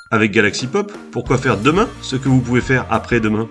Avec Galaxy Pop, pourquoi faire demain ce que vous pouvez faire après-demain?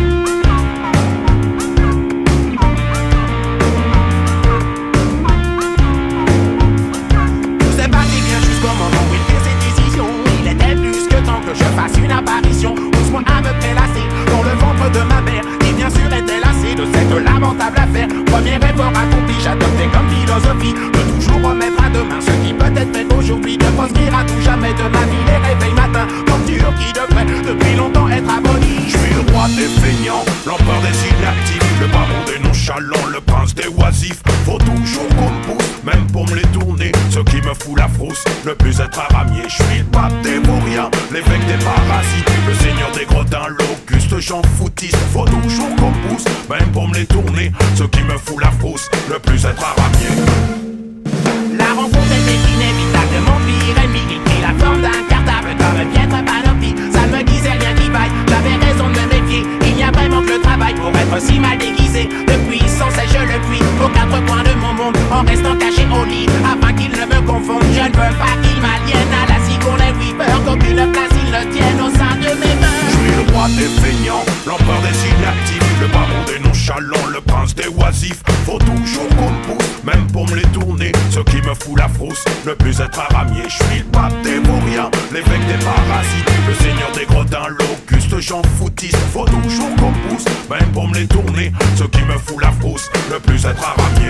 C'est parti bien jusqu'au moment où il fait ses décisions. Il était plus que temps que je fasse une apparition. Pousse-moi à me prélasser dans le ventre de ma mère, qui bien sûr était lassée de cette lamentable affaire. Premier effort accompli, j'adoptais comme philosophie de toujours remettre à demain ce qui peut être fait aujourd'hui. De proscrire à tout jamais de ma vie les réveils matins, torture qui devrait depuis longtemps être abolie. Je suis le roi des feignants, l'empereur des inactifs, le baron des nonchalants, le prince des oisifs. Faut toujours qu'on me pousse, même pour me les tourner, ce qui me fout la frousse, ne plus être aramier. Je suis le pape des vauriens, l'évêque des parasites, le seigneur des gredins, l'auguste Jean Foutiste. Faut toujours qu'on me pousse, même pour me les tourner, ce qui me fout la frousse, ne plus être aramier. La rencontre était inévitable de mon pire ennemi. Il prit la forme d'un cartable comme une piètre panoplie. Ça ne me disait rien qui vaille, j'avais raison de me méfier. Il n'y a vraiment que le travail pour être si mal déguisé. Depuis sans cesse je le puis aux quatre coins de mon monde, en restant caché au lit afin qu'il ne me confonde. Je ne veux pas qu'il m'aliène à la Sigourney Weaver, qu'aucune place il ne tienne au sein de mes mains. Je suis le roi des feignants, l'empereur des inactifs, le baron des nonchalants, le prince des oisifs. Faut toujours qu'on me pousse, même pour me les tourner, ce qui me fout la frousse, ne plus être aramier. Je suis le pape des vauriens, l'évêque des parasites, le seigneur des gredins, l'auguste Jean Foutiste. Faut toujours qu'on me pousse, même pour me les tourner, ce qui me fout la frousse, ne plus être aramier.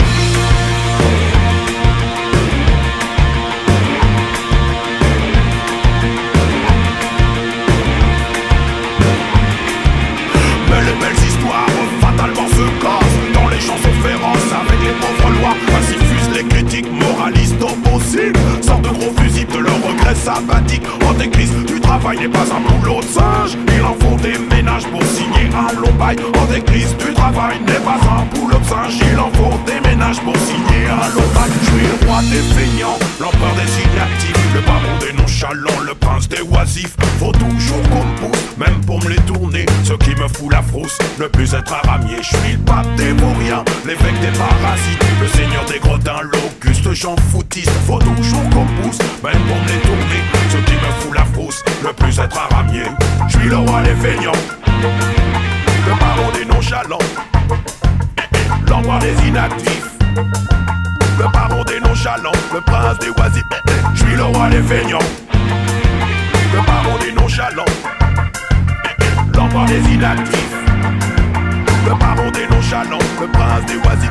Mais les belles histoires fatalement se cassent dans les chansons féroces avec les pauvres lois. Ainsi fusent les critiques moralistes opposés, sortent de gros fusibles de leurs regrets sabbatiques. Antéchrist du travail n'est pas un boulot de singe, il en faut des ménages pour signer un long bail. Antéchrist du travail n'est pas un boulot de singe, il en faut des ménages pour signer un long bail. Je suis le roi des feignants, l'empereur des inactifs, le baron des nonchalants, le prince des oisifs. Faut toujours qu'on me pousse, même pour me les tourner, ce qui me fout la frousse, ne plus être aramier. Je suis le pape des vauriens, l'évêque des parasites, le seigneur des gredins, l'auguste Jean Foutiste. Faut toujours qu'on me pousse, même pour me les tourner, ce qui me fout la frousse, ne plus être aramier. Je suis le roi des feignants, le baron des nonchalants, l'empereur des inactifs, le baron des nonchalants, le prince des oisifs. Je suis le roi des feignants, le baron des nonchalants, l'empereur des inactifs, le baron des nonchalants, le prince des oisifs.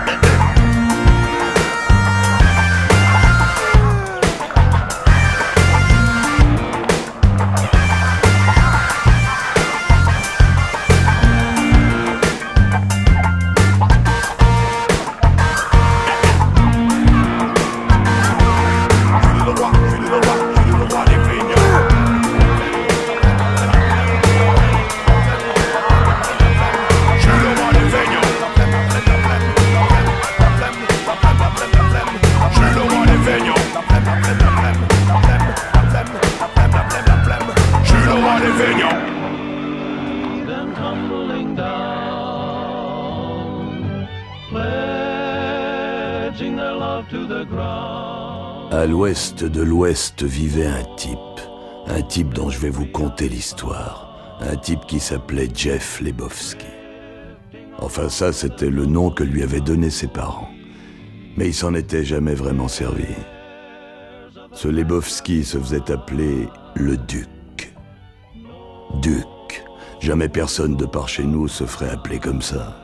À l'ouest de l'Ouest vivait un type dont je vais vous conter l'histoire, un type qui s'appelait Jeff Lebowski. Enfin ça, c'était le nom que lui avaient donné ses parents, mais il s'en était jamais vraiment servi. Ce Lebowski se faisait appeler le Duc. Duc, jamais personne de par chez nous se ferait appeler comme ça.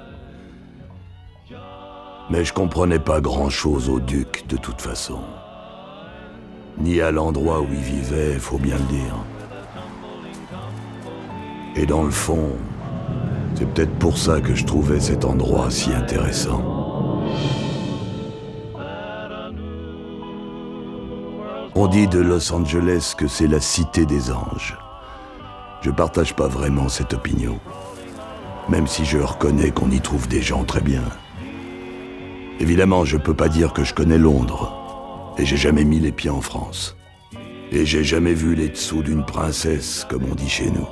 Mais je comprenais pas grand-chose au Duc de toute façon. Ni à l'endroit où il vivait, faut bien le dire. Et dans le fond, c'est peut-être pour ça que je trouvais cet endroit si intéressant. On dit de Los Angeles que c'est la cité des anges. Je partage pas vraiment cette opinion, même si je reconnais qu'on y trouve des gens très bien. Évidemment, je peux pas dire que je connais Londres. Et j'ai jamais mis les pieds en France. Et j'ai jamais vu les dessous d'une princesse, comme on dit chez nous.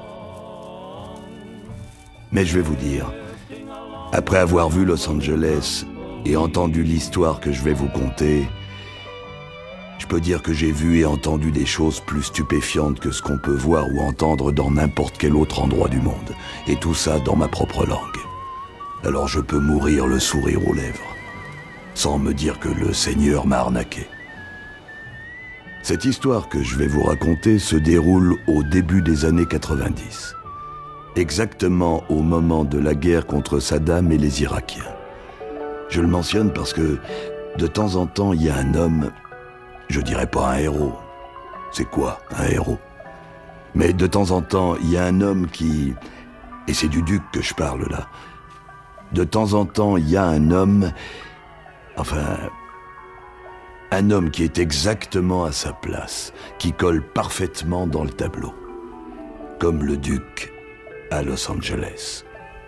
Mais je vais vous dire, après avoir vu Los Angeles et entendu l'histoire que je vais vous conter, je peux dire que j'ai vu et entendu des choses plus stupéfiantes que ce qu'on peut voir ou entendre dans n'importe quel autre endroit du monde. Et tout ça dans ma propre langue. Alors je peux mourir le sourire aux lèvres, sans me dire que le Seigneur m'a arnaqué. Cette histoire que je vais vous raconter se déroule au début des années 90. Exactement au moment de la guerre contre Saddam et les Irakiens. Je le mentionne parce que, de temps en temps, il y a un homme, je dirais pas un héros. C'est quoi, un héros? Mais de temps en temps, il y a un homme qui... Et c'est du duc que je parle là. De temps en temps, il y a un homme... Enfin... Un homme qui est exactement à sa place, qui colle parfaitement dans le tableau. Comme le duc à Los Angeles.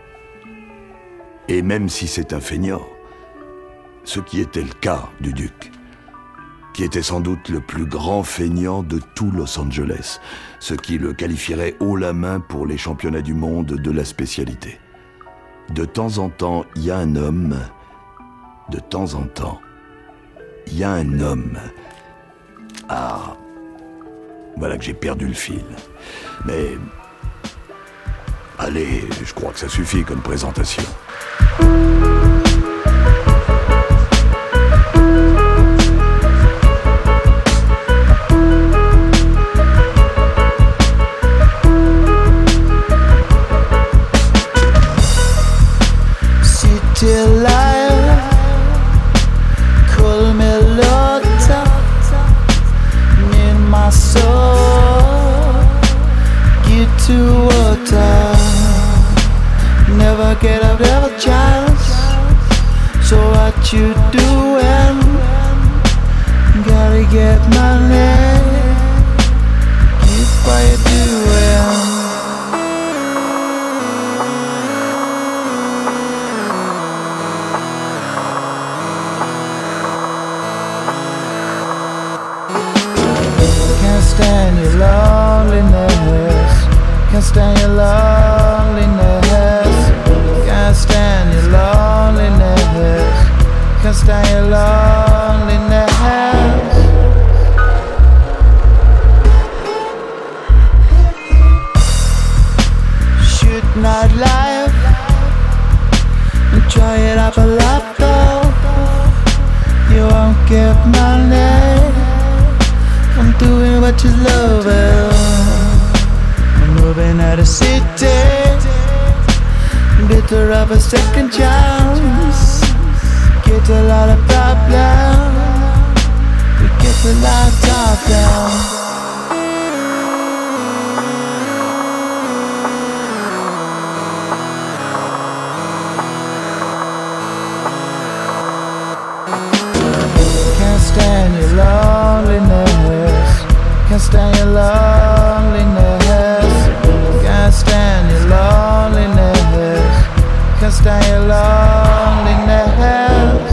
Et même si c'est un feignant, ce qui était le cas du duc, qui était sans doute le plus grand feignant de tout Los Angeles, ce qui le qualifierait haut la main pour les championnats du monde de la spécialité. De temps en temps, il y a un homme, de temps en temps, il y a un homme. Ah, voilà que j'ai perdu le fil. Mais... Allez, je crois que ça suffit comme présentation. Get up, have a chance. So what you doing? Gotta get money. Keep what you doing. Can't stand your loneliness. Can't stand your loneliness. Can't stand your loneliness. Can't stand your loneliness. Shoot not life and try it up a lot though. You won't get money from doing what you love. I'm moving out of city. Bitter of a second chance. Get a lot of problems. We get a lot of talk down. Can't stand your loneliness. Can't stand your loneliness. Can't stand your loneliness. Can't stand your loneliness.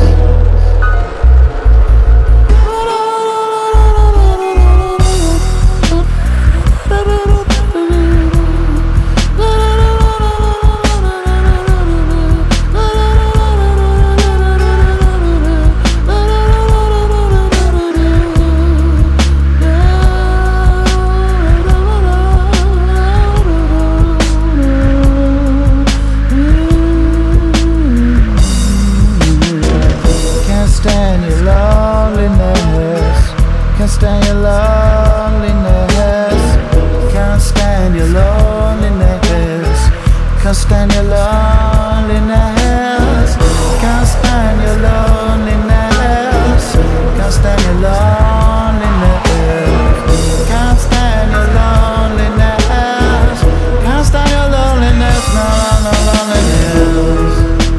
Can't stand your loneliness. Can't stand your loneliness. Can't stand your loneliness. Can't stand your loneliness. Can't stand your loneliness. Can't stand your loneliness. Can't stand your loneliness. No, no, no loneliness.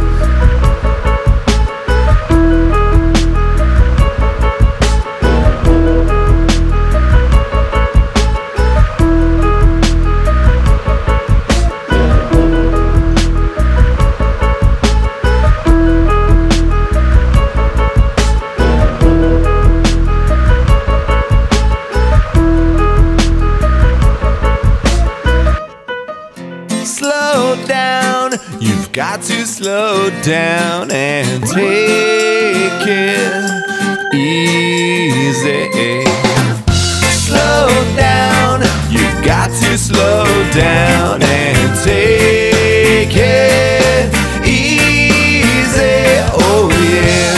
Got to slow down and take it easy. easy. Slow down, you've got to slow down and take it easy. Oh yeah.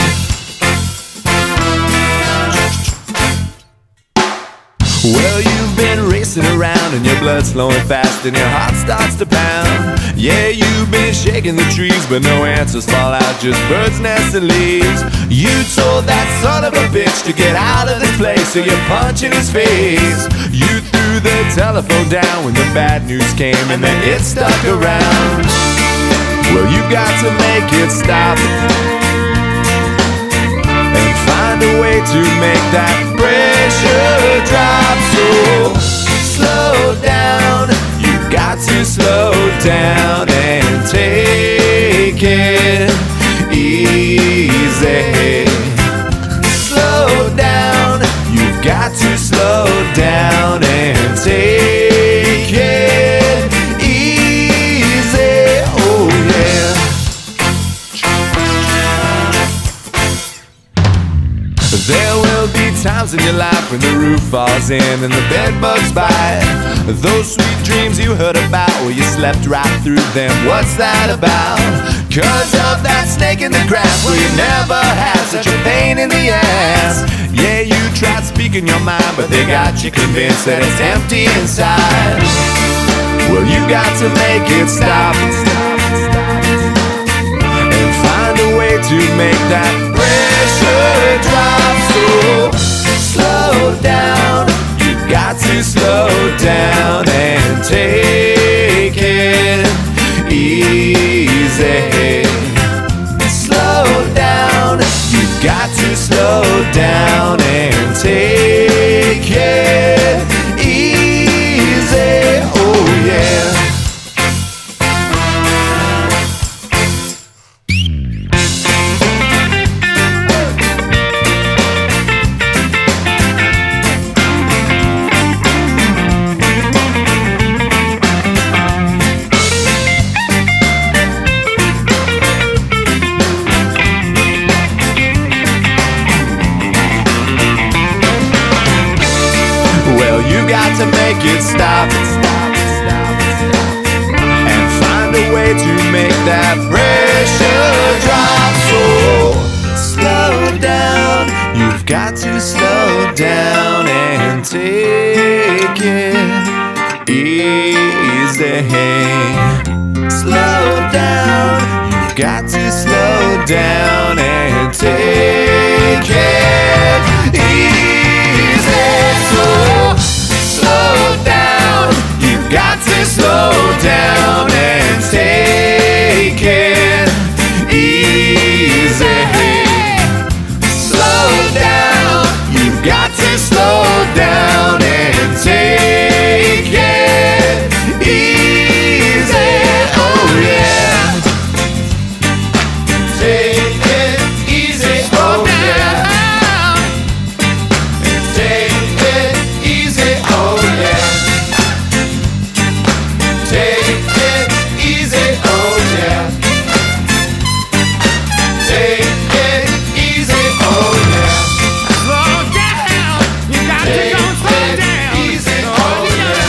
Well, you've been racing around and your blood's flowing fast and your heart starts to pound. Yeah, you've been shaking the trees, but no answers fall out, just birds, nests, and leaves. You told that son of a bitch to get out of this place, so you're punching his face. You threw the telephone down when the bad news came, and then it stuck around. Well, you got to make it stop and find a way to make that pressure drop. So slow down, you've got to slow down and take it easy. Slow down, you've got to slow down and take it easy. Oh yeah. There will be times in your life when the roof falls in and the bed bugs bite. Those sweet dreams you heard about, well, you slept right through them. What's that about? 'Cause of that snake in the grass, well, you never had such a pain in the ass. Yeah, you tried speaking your mind, but they got you convinced that it's empty inside. Well, you got to make it stop and find a way to make that pressure drop. So slow down, you've got to slow down and take it easy. Slow down, you've got to slow down and take it easy. Oh yeah. To make it stop and find a way to make that pressure drop. So slow down, you've got to slow down and take it easy. Slow down, you've got to slow down and take it easy. So slow down, you've got to slow down and take it easy. Slow down, you've got to slow down and take it easy. Oh yeah. Take it easy. Oh yeah. Take it easy. Oh yeah. Take it easy. Oh yeah. Take it easy. Oh yeah. Slow down, you got to go slow down. Easy. Oh yeah.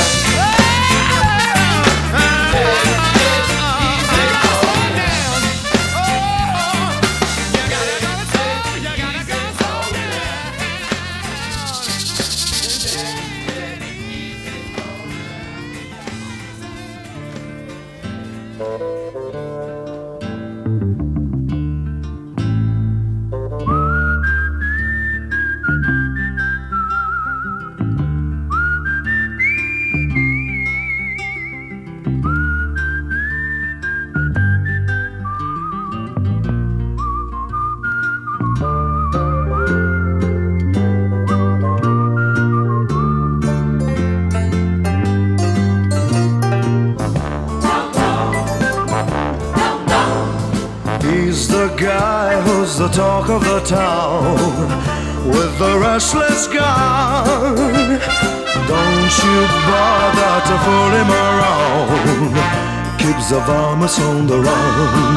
He's the guy who's the talk of the town with the restless gun. Don't you bother to fool him around. Keeps the varmints on the run,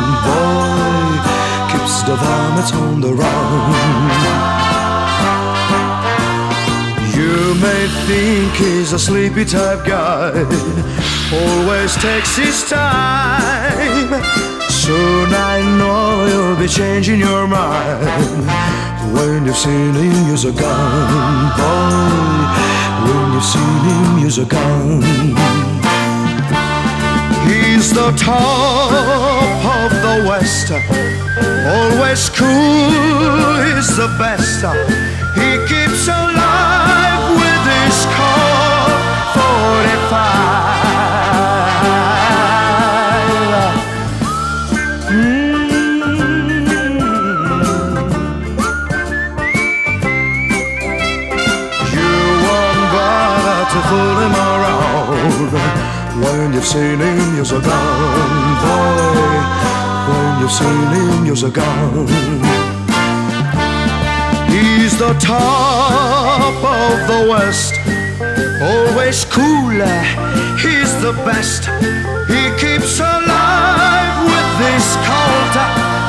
boy. Keeps the varmints on the run. may think he's a sleepy type guy, always takes his time. Soon I know you'll be changing your mind when you've seen him use a gun, boy. When you've seen him use a gun. He's the top of the West, always cool, he's the best. He keeps alive with his Colt 45. You won't bother to fool him around when you've seen him use a gun, boy. When you've seen him use a gun. He's the top of the West, always cool, he's the best. He keeps alive with this Colt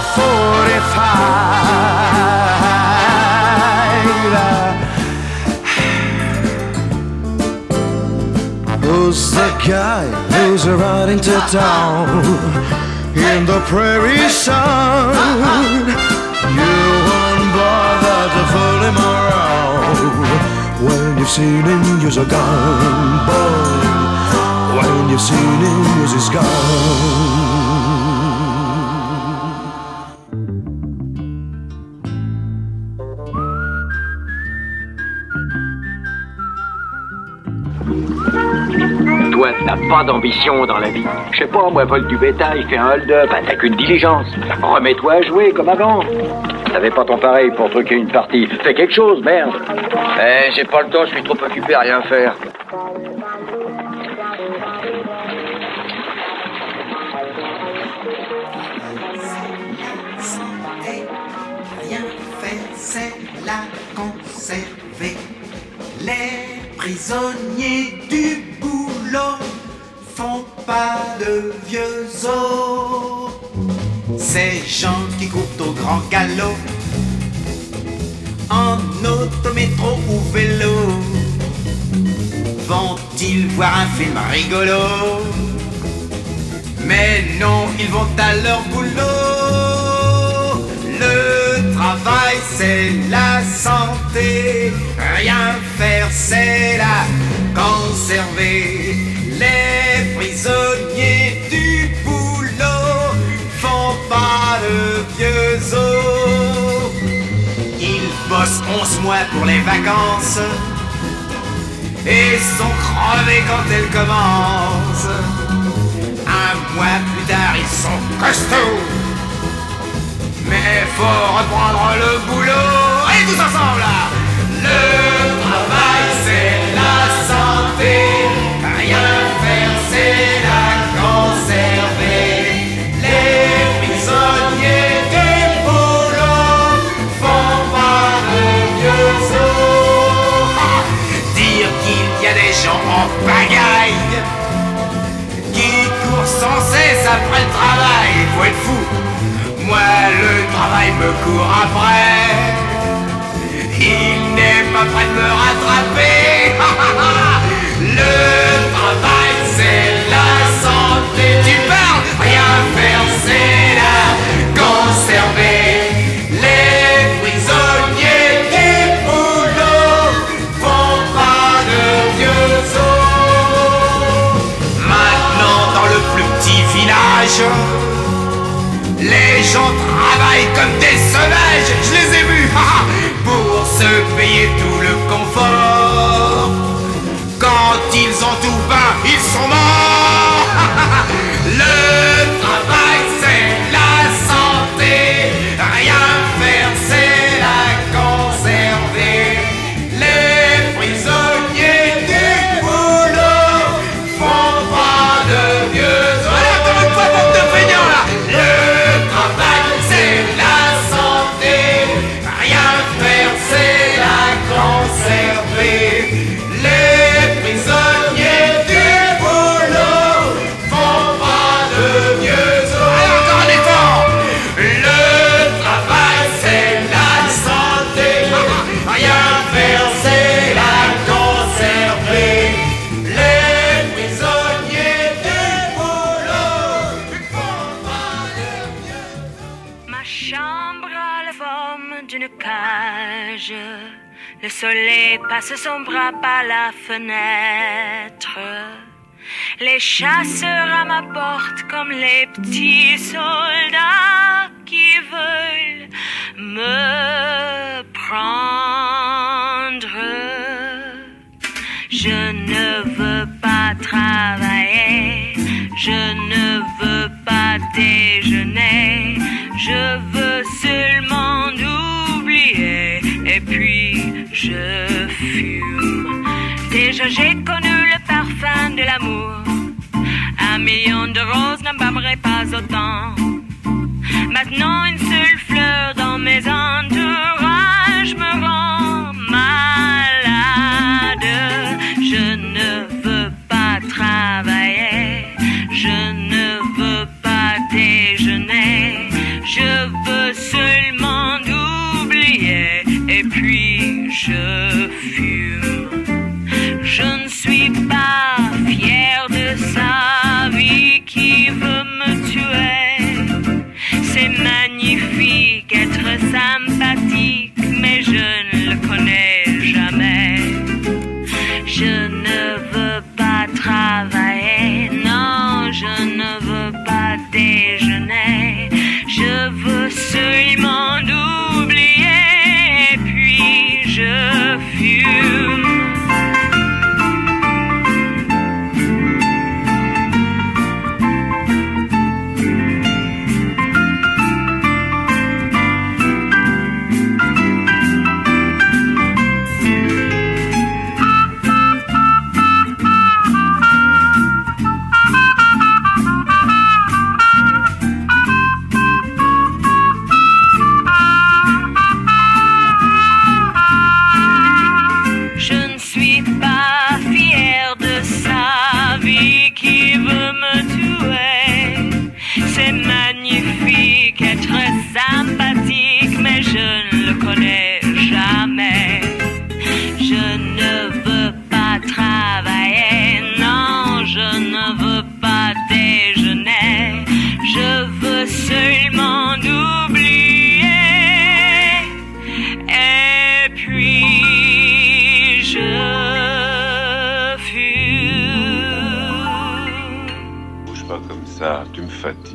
45. Who's the guy who's riding to town in the prairie sun? You won't bother to fool him around when you've seen him use a gun, boy. When you've seen him use his gun. Toi, t'as pas d'ambition dans la vie. Je sais pas, moi, vole du bétail, fais un hold-up, attaque une diligence. Remets-toi à jouer comme avant. T'avais pas ton pareil pour truquer une partie. Fais quelque chose, merde. Eh, j'ai pas le temps, je suis trop occupé à rien faire. Rien fait, c'est la conserver. Les prisonniers du boulot font pas de vieux os. Ces gens qui courent au grand galop, en auto, métro ou vélo, vont-ils voir un film rigolo? Mais non, ils vont à leur boulot. Le travail, c'est la santé. Rien faire, c'est la conserver. Les prisonniers du boulot font pas de vieux os. Ils bossent 11 mois pour les vacances et sont crevés quand elles commencent. Un mois plus tard, ils sont costauds, mais faut reprendre le boulot. Et tous ensemble là. Le travail, c'est la santé. Rien faire, c'est la conserver. Les prisonniers du boulot font pas de vieux os. Dire qu'il y a des gens en pagaille qui courent sans cesse après le travail, faut être fou. Moi, le travail me court après. Il n'est pas prêt de me rattraper. Le travail, c'est la santé. Tu parles, rien faire, c'est la conserver. Les prisonniers du boulot font pas de vieux os. Maintenant, dans le plus petit village, les gens travaillent comme des sauvages, je les ai vus, pour se payer tout le confort. Le soleil passe son bras par la fenêtre. Les chasseurs à ma porte comme les petits soldats qui veulent me prendre. Je ne veux pas travailler, je ne veux pas déjeuner, je veux seulement oublier et puis je fume. Déjà j'ai connu le parfum de l'amour, 1 million de roses n'embâmerait pas autant. Maintenant une seule fleur dans mes entourages me rend malade. Je ne veux pas travailler, je ne veux pas déjeuner, je veux seulement oublier et puis je fume. Je ne suis pas fière de sa vie qui veut me tuer. C'est magnifique être sympathique, mais je ne le connais jamais. Je ne veux pas travailler, non, je ne veux pas déjeuner. Je veux seulement oublier, et puis je fume. Sympathique, mais je ne le connais jamais. Je ne veux pas travailler, non, je ne veux pas déjeuner. Je veux seulement oublier, et puis je fume. Bouge pas comme ça, tu me fatigues.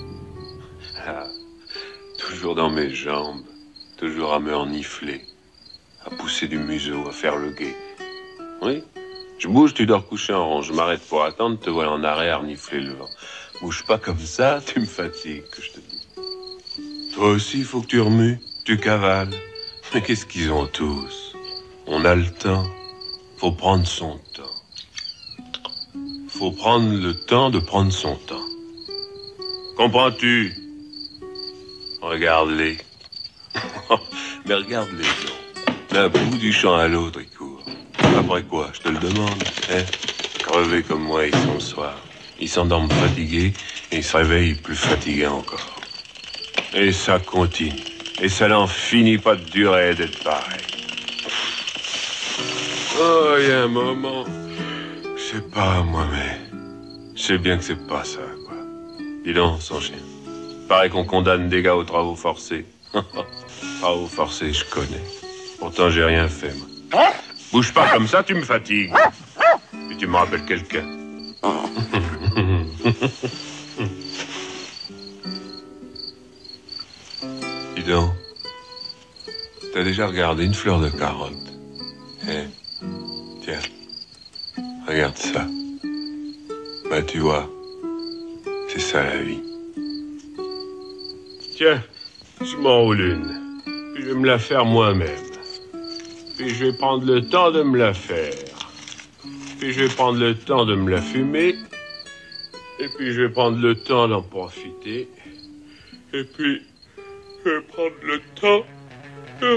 Toujours dans mes jambes, toujours à me renifler, à pousser du museau, à faire le guet. Oui, je bouge, tu dors couché en rond, je m'arrête pour attendre, te voilà en arrêt à renifler le vent. Bouge pas comme ça, tu me fatigues, que je te dis. Toi aussi, il faut que tu remues, tu cavales. Mais qu'est-ce qu'ils ont tous? On a le temps, faut prendre son temps. Faut prendre le temps de prendre son temps. Comprends-tu? Regarde-les. Mais regarde-les, non. D'un bout du champ à l'autre, ils courent. Après quoi, je te le demande, hein? Crevés comme moi, ils sont le soir. Ils s'endorment fatigués et ils se réveillent plus fatigués encore. Et ça continue. Et ça n'en finit pas de durer d'être pareil. Oh, il y a un moment... Je sais pas, moi, mais... Je sais bien que c'est pas ça, quoi. Dis donc, son chien. Paraît qu'on condamne des gars aux travaux forcés. Travaux forcés, je connais. Pourtant, j'ai rien fait, moi. Bouge pas comme ça, tu me fatigues. Et tu me rappelles quelqu'un. Dis donc, t'as déjà regardé une fleur de carotte? Hein? Tiens, regarde ça. Bah, tu vois, c'est ça la vie. Tiens, je m'enroule une. Puis je vais me la faire moi-même. Puis je vais prendre le temps de me la faire. Puis je vais prendre le temps de me la fumer. Et puis je vais prendre le temps d'en profiter. Et puis je vais prendre le temps de...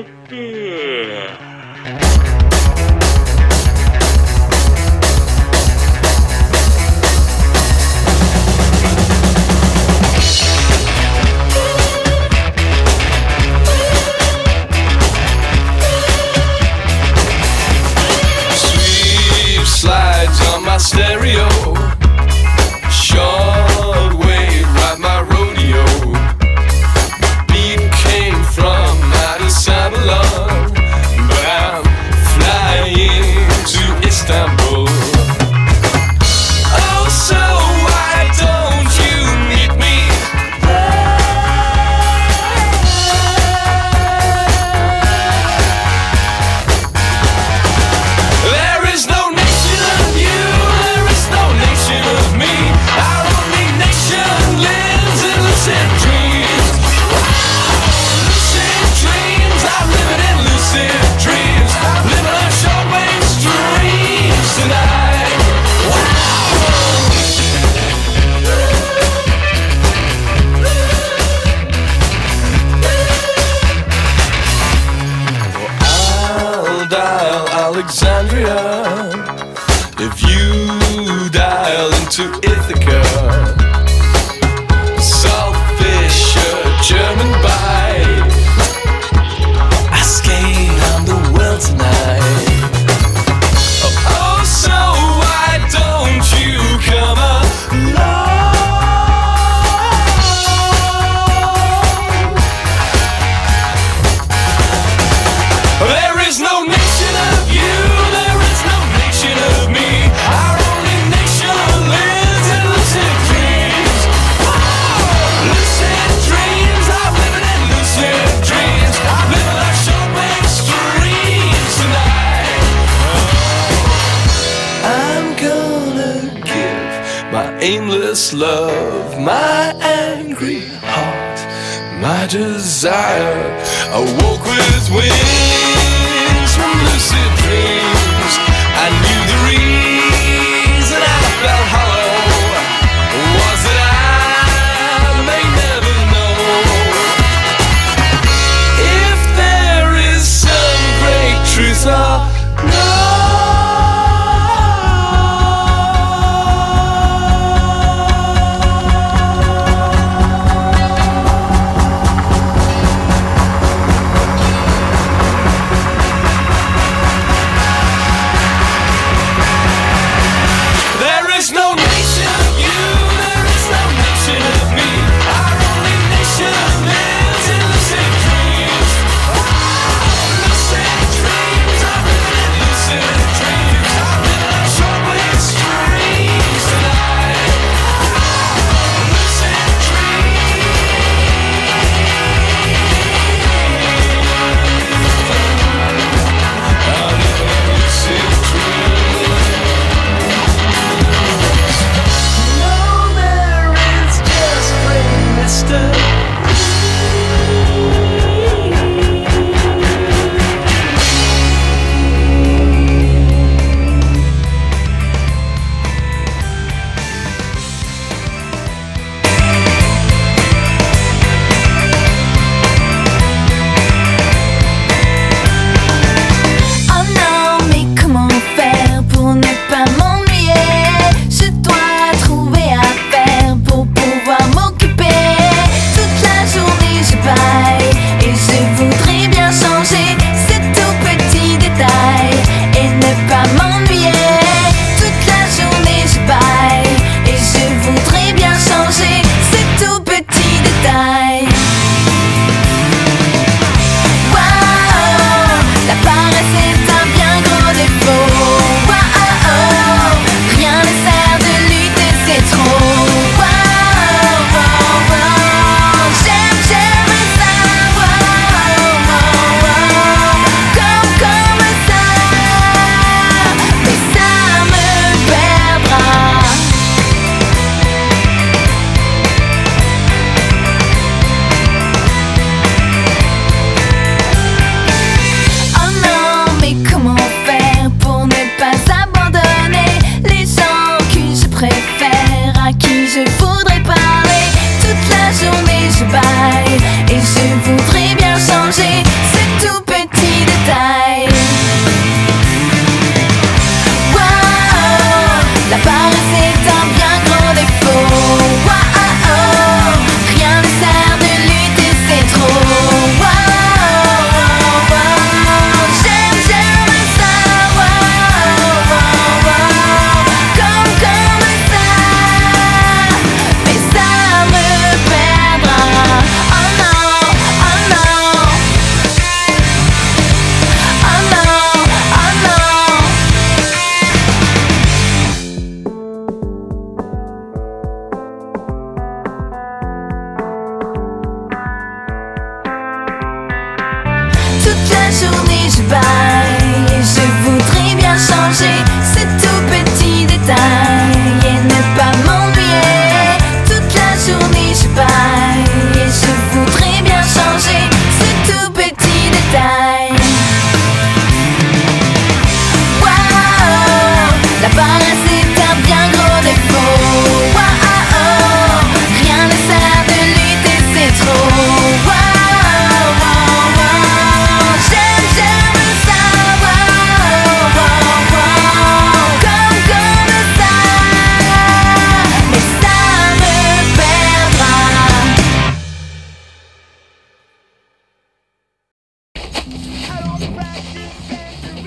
Slides on my stereo, short wave ride my rodeo. Beat came from out of Babylon, but I'm to Ithaca. Saltfish, a German bite. I skate on the well tonight. Oh, so why don't you come along? There is no nation of you, there is no nation of me. Our only nation lives in lucid dreams. Oh, lucid dreams, I'm living in lucid dreams. I'm living like short-wave streams tonight. I'm gonna give my aimless love, my angry heart, my desire. Awoke with wings from lucid dreams. I knew the reason I felt hollow was that I may never know if there is some great truth or no.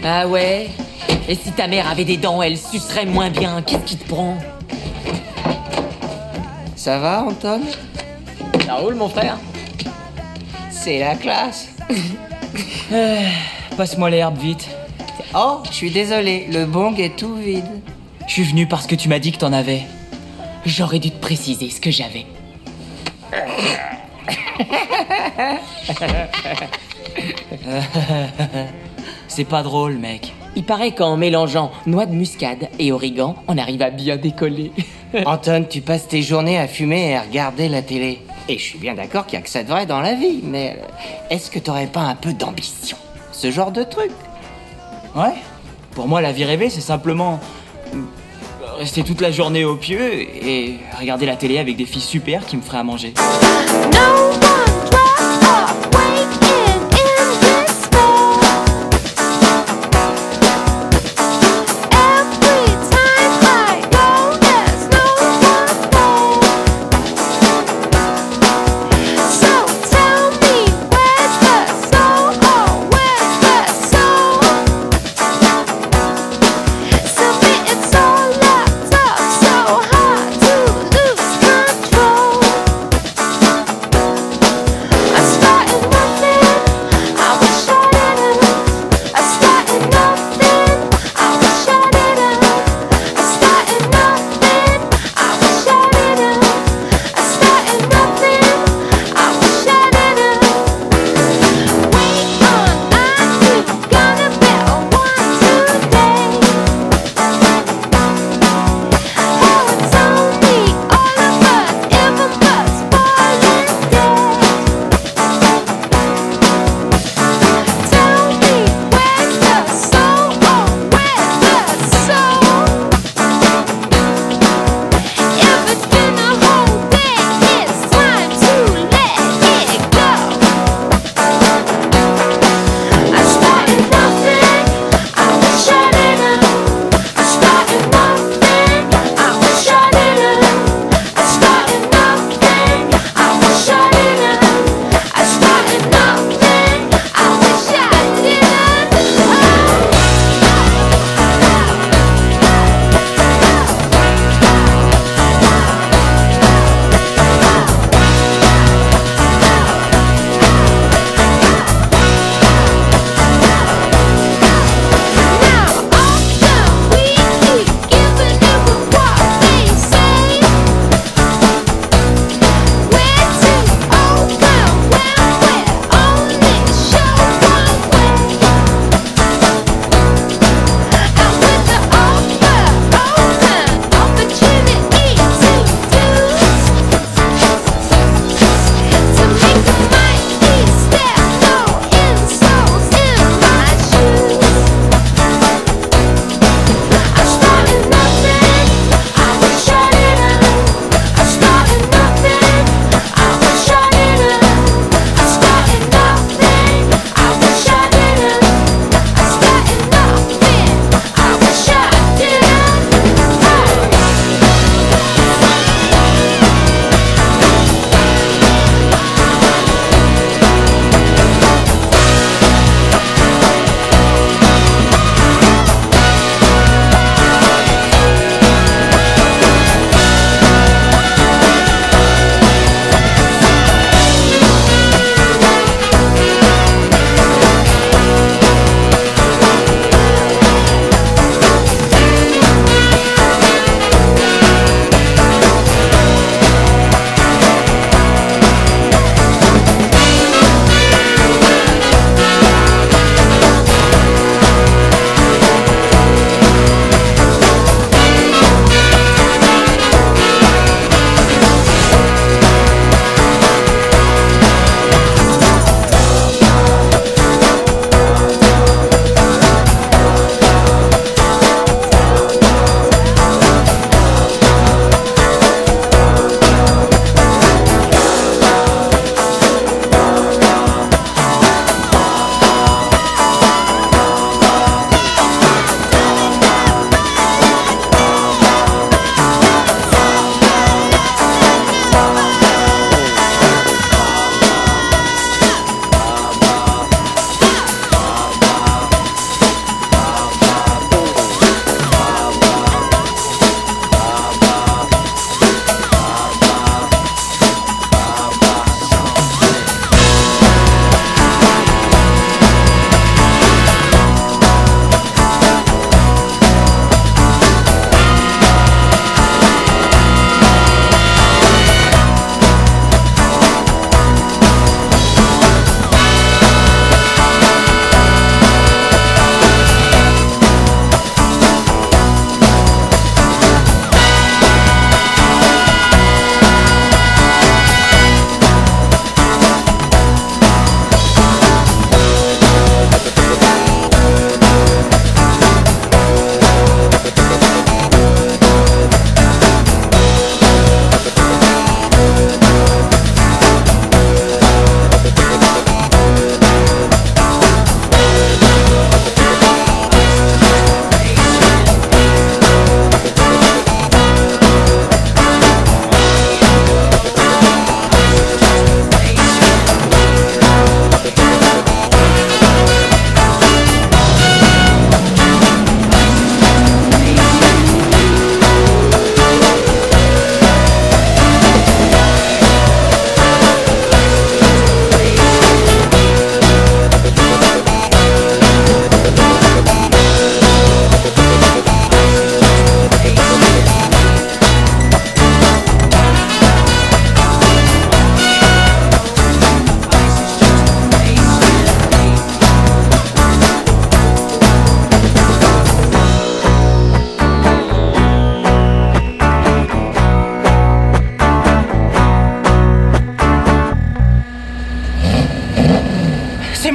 Ah ouais? Et si ta mère avait des dents, elle sucerait moins bien. Qu'est-ce qui te prend? Ça va, Anton? Ça roule, mon frère? C'est la classe. Passe-moi l'herbe, vite. Oh, je suis désolé, le bong est tout vide. Je suis venu parce que tu m'as dit que t'en avais. J'aurais dû te préciser ce que j'avais. C'est pas drôle, mec. Il paraît qu'en mélangeant noix de muscade et origan, on arrive à bien décoller. Anton, tu passes tes journées à fumer et à regarder la télé. Et je suis bien d'accord qu'il y a que ça de vrai dans la vie, mais est-ce que t'aurais pas un peu d'ambition? Ce genre de truc? Ouais. Pour moi, la vie rêvée, c'est simplement rester toute la journée au pieu et regarder la télé avec des filles super qui me feraient à manger.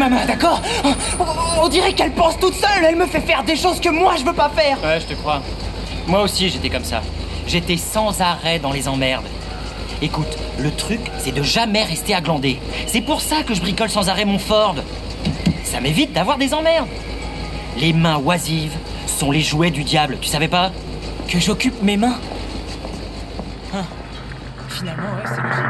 ma main, d'accord? On dirait qu'elle pense toute seule, elle me fait faire des choses que moi je veux pas faire. Ouais, je te crois. Moi aussi j'étais comme ça. J'étais sans arrêt dans les emmerdes. Écoute, le truc, c'est de jamais rester à glander. C'est pour ça que je bricole sans arrêt mon Ford. Ça m'évite d'avoir des emmerdes. Les mains oisives sont les jouets du diable, tu savais pas? Que j'occupe mes mains. Hein. Finalement, ouais, c'est logique.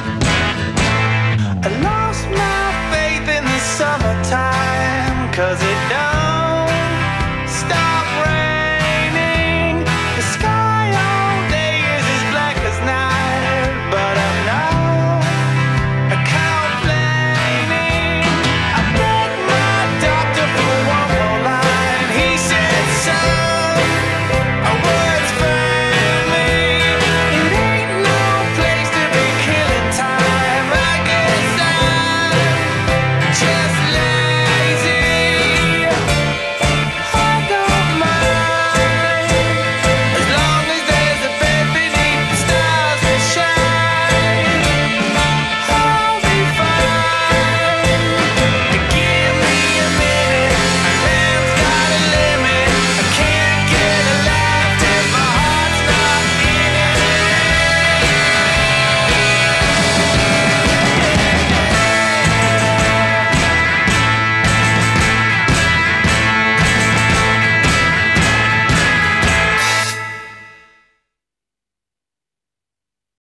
Cause it